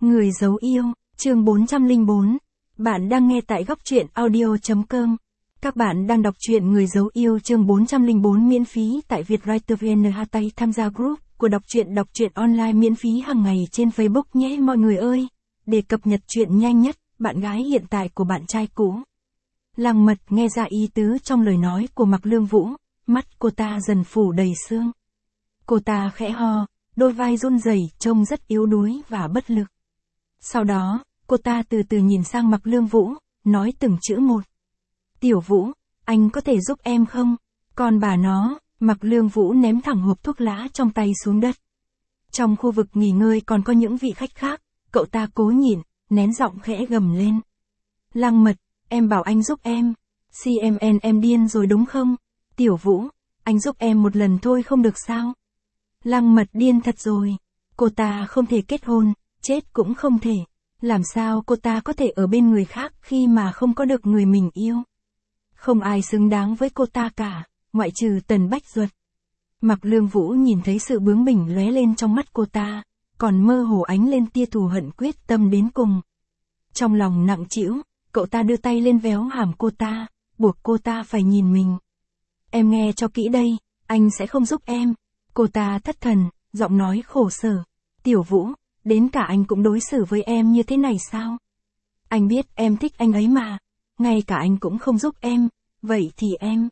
Người giấu yêu, chương 404. Bạn đang nghe tại góc truyện audio.com. Các bạn đang đọc truyện Người giấu yêu chương 404 miễn phí tại vietwriter.vn. Hãy tham gia group của đọc truyện online miễn phí hàng ngày trên Facebook nhé mọi người ơi. Để cập nhật truyện nhanh nhất, bạn gái hiện tại của bạn trai cũ. Lăng Mật nghe ra ý tứ trong lời nói của Mạc Lương Vũ, mắt cô ta dần phủ đầy sương. Cô ta khẽ ho, đôi vai run rẩy trông rất yếu đuối và bất lực. Sau đó, cô ta từ từ nhìn sang Mạc Lương Vũ, nói từng chữ một. Tiểu Vũ, anh có thể giúp em không? Còn bà nó, Mạc Lương Vũ ném thẳng hộp thuốc lá trong tay xuống đất. Trong khu vực nghỉ ngơi còn có những vị khách khác, cậu ta cố nhịn, nén giọng khẽ gầm lên. Lăng Mật, em bảo anh giúp em. CMN em điên rồi đúng không? Tiểu Vũ, anh giúp em một lần thôi không được sao? Lăng Mật điên thật rồi. Cô ta không thể kết hôn, chết cũng không thể. Làm sao cô ta có thể ở bên người khác khi mà không có được người mình yêu? Không ai xứng đáng với cô ta cả, ngoại trừ Tần Bách Duật. Mạc Lương Vũ nhìn thấy sự bướng bỉnh lóe lên trong mắt cô ta, còn mơ hồ ánh lên tia thù hận quyết tâm đến cùng. Trong lòng nặng trĩu, cậu ta đưa tay lên véo hàm cô ta, buộc cô ta phải nhìn mình. Em nghe cho kỹ đây, anh sẽ không giúp em. Cô ta thất thần, giọng nói khổ sở. Tiểu Vũ, đến cả anh cũng đối xử với em như thế này sao? Anh biết em thích anh ấy mà, ngay cả anh cũng không giúp em, vậy thì em...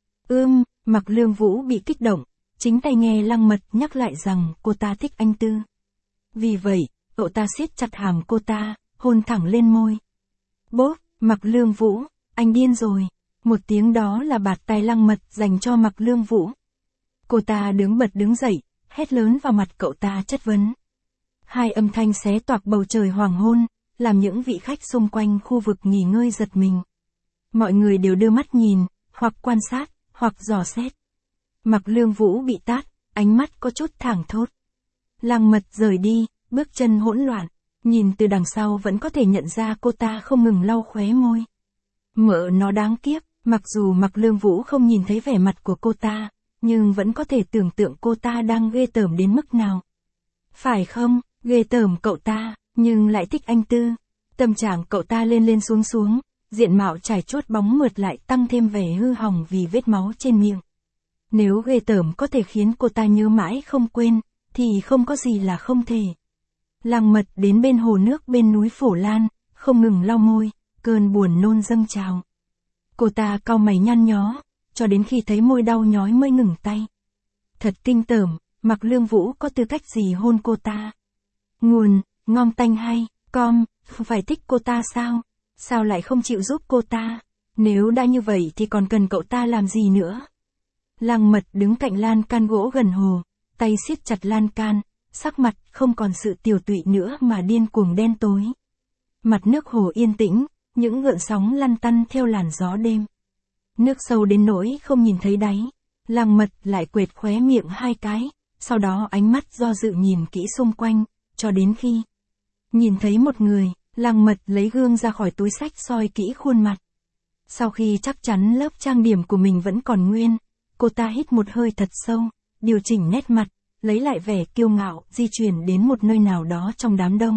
Mạc Lương Vũ bị kích động, chính tay nghe Lăng Mật nhắc lại rằng cô ta thích anh Tư. Vì vậy, cậu ta siết chặt hàm cô ta, hôn thẳng lên môi. Bốp, Mạc Lương Vũ, anh điên rồi. Một tiếng đó là bạt tai Lăng Mật dành cho Mạc Lương Vũ. Cô ta đứng dậy, hét lớn vào mặt cậu ta chất vấn. Hai âm thanh xé toạc bầu trời hoàng hôn, làm những vị khách xung quanh khu vực nghỉ ngơi giật mình. Mọi người đều đưa mắt nhìn, hoặc quan sát, hoặc dò xét. Mạc Lương Vũ bị tát, ánh mắt có chút thảng thốt. Lăng Mật rời đi, bước chân hỗn loạn, nhìn từ đằng sau vẫn có thể nhận ra cô ta không ngừng lau khóe môi. Mợ nó đáng kiếp, mặc dù Mạc Lương Vũ không nhìn thấy vẻ mặt của cô ta, nhưng vẫn có thể tưởng tượng cô ta đang ghê tởm đến mức nào. Phải không, ghê tởm cậu ta, nhưng lại thích anh Tư. Tâm trạng cậu ta lên xuống, diện mạo trải chuốt bóng mượt lại tăng thêm vẻ hư hỏng vì vết máu trên miệng. Nếu ghê tởm có thể khiến cô ta nhớ mãi không quên, thì không có gì là không thể. Lăng Mật đến bên hồ nước bên núi Phổ Lan, không ngừng lau môi, cơn buồn nôn dâng trào. Cô ta cau mày nhăn nhó, cho đến khi thấy môi đau nhói mới ngừng tay. Thật kinh tởm, Mạc Lương Vũ có tư cách gì hôn cô ta? Nguồn, ngon tanh hay, phải thích cô ta sao? Sao lại không chịu giúp cô ta? Nếu đã như vậy thì còn cần cậu ta làm gì nữa? Lăng Mật đứng cạnh lan can gỗ gần hồ, tay siết chặt lan can, sắc mặt không còn sự tiều tụy nữa mà điên cuồng đen tối. Mặt nước hồ yên tĩnh, những gợn sóng lăn tăn theo làn gió đêm. Nước sâu đến nỗi không nhìn thấy đáy. Lăng Mật lại quệt khóe miệng hai cái, sau đó ánh mắt do dự nhìn kỹ xung quanh, cho đến khi nhìn thấy một người, Lăng Mật lấy gương ra khỏi túi xách soi kỹ khuôn mặt. Sau khi chắc chắn lớp trang điểm của mình vẫn còn nguyên, cô ta hít một hơi thật sâu, điều chỉnh nét mặt, lấy lại vẻ kiêu ngạo, di chuyển đến một nơi nào đó trong đám đông.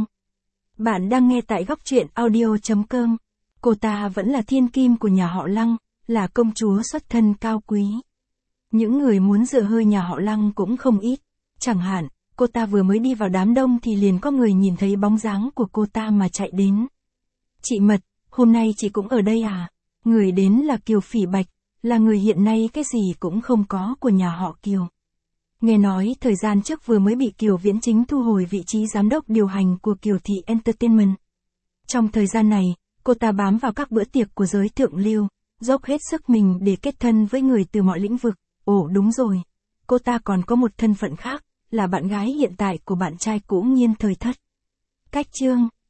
Bạn đang nghe tại góc truyện audio.com. Cô ta vẫn là thiên kim của nhà họ Lăng, là công chúa xuất thân cao quý. Những người muốn dựa hơi nhà họ Lăng cũng không ít. Chẳng hạn, cô ta vừa mới đi vào đám đông thì liền có người nhìn thấy bóng dáng của cô ta mà chạy đến. Chị Mật, hôm nay chị cũng ở đây à? Người đến là Kiều Phỉ Bạch, là người hiện nay cái gì cũng không có của nhà họ Kiều. Nghe nói thời gian trước vừa mới bị Kiều Viễn Chính thu hồi vị trí giám đốc điều hành của Kiều Thị Entertainment. Trong thời gian này, cô ta bám vào các bữa tiệc của giới thượng lưu, dốc hết sức mình để kết thân với người từ mọi lĩnh vực. Ồ đúng rồi, cô ta còn có một thân phận khác, là bạn gái hiện tại của bạn trai cũ Nhiên Thời Thất. Cách chương